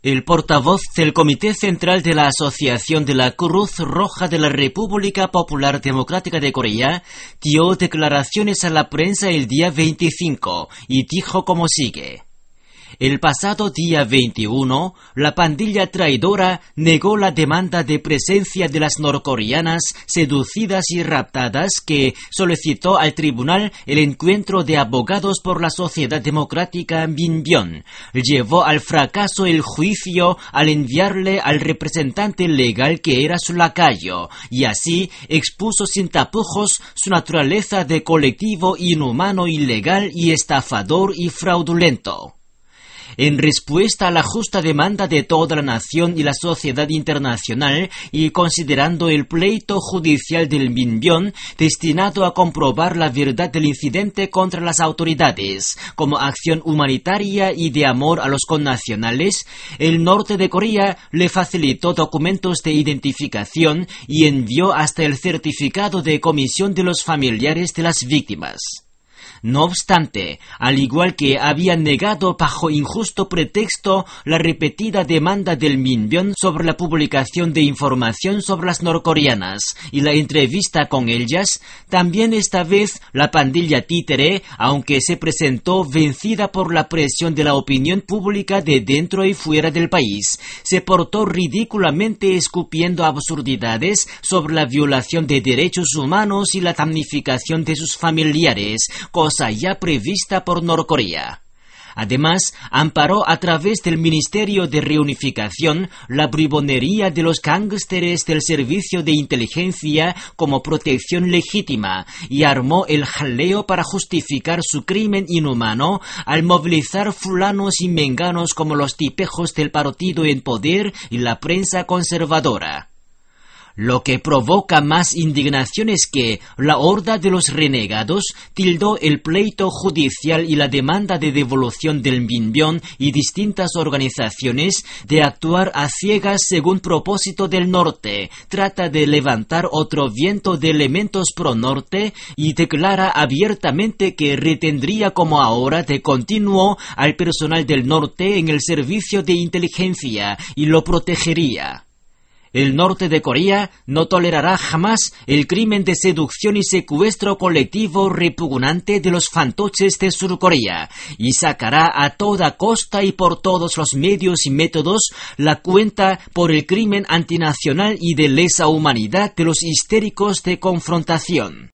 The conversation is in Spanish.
El portavoz del Comité Central de la Asociación de la Cruz Roja de la República Popular Democrática de Corea dio declaraciones a la prensa el día 25 y dijo como sigue. El pasado día 21, la pandilla traidora negó la demanda de presencia de las norcoreanas seducidas y raptadas que solicitó al tribunal el encuentro de abogados por la Sociedad Democrática Minbyon. Llevó al fracaso el juicio al enviarle al representante legal que era su lacayo, y así expuso sin tapujos su naturaleza de colectivo inhumano, ilegal y estafador y fraudulento. En respuesta a la justa demanda de toda la nación y la sociedad internacional y considerando el pleito judicial del Minbyon destinado a comprobar la verdad del incidente contra las autoridades como acción humanitaria y de amor a los connacionales, el norte de Corea le facilitó documentos de identificación y envió hasta el certificado de comisión de los familiares de las víctimas. No obstante, al igual que había negado bajo injusto pretexto la repetida demanda del Minbyon sobre la publicación de información sobre las norcoreanas y la entrevista con ellas, también esta vez la pandilla títere, aunque se presentó vencida por la presión de la opinión pública de dentro y fuera del país, se portó ridículamente escupiendo absurdidades sobre la violación de derechos humanos y la damnificación de sus familiares, cosa ya prevista por Norcorea. Además, amparó a través del Ministerio de Reunificación la bribonería de los gángsteres del servicio de inteligencia como protección legítima y armó el jaleo para justificar su crimen inhumano al movilizar fulanos y menganos como los tipejos del partido en poder y la prensa conservadora. Lo que provoca más indignación es que la horda de los renegados tildó el pleito judicial y la demanda de devolución del Minbyon y distintas organizaciones de actuar a ciegas según propósito del norte, trata de levantar otro viento de elementos pro norte y declara abiertamente que retendría como ahora de continuo al personal del norte en el servicio de inteligencia y lo protegería. El norte de Corea no tolerará jamás el crimen de seducción y secuestro colectivo repugnante de los fantoches de Surcorea y sacará a toda costa y por todos los medios y métodos la cuenta por el crimen antinacional y de lesa humanidad de los histéricos de confrontación.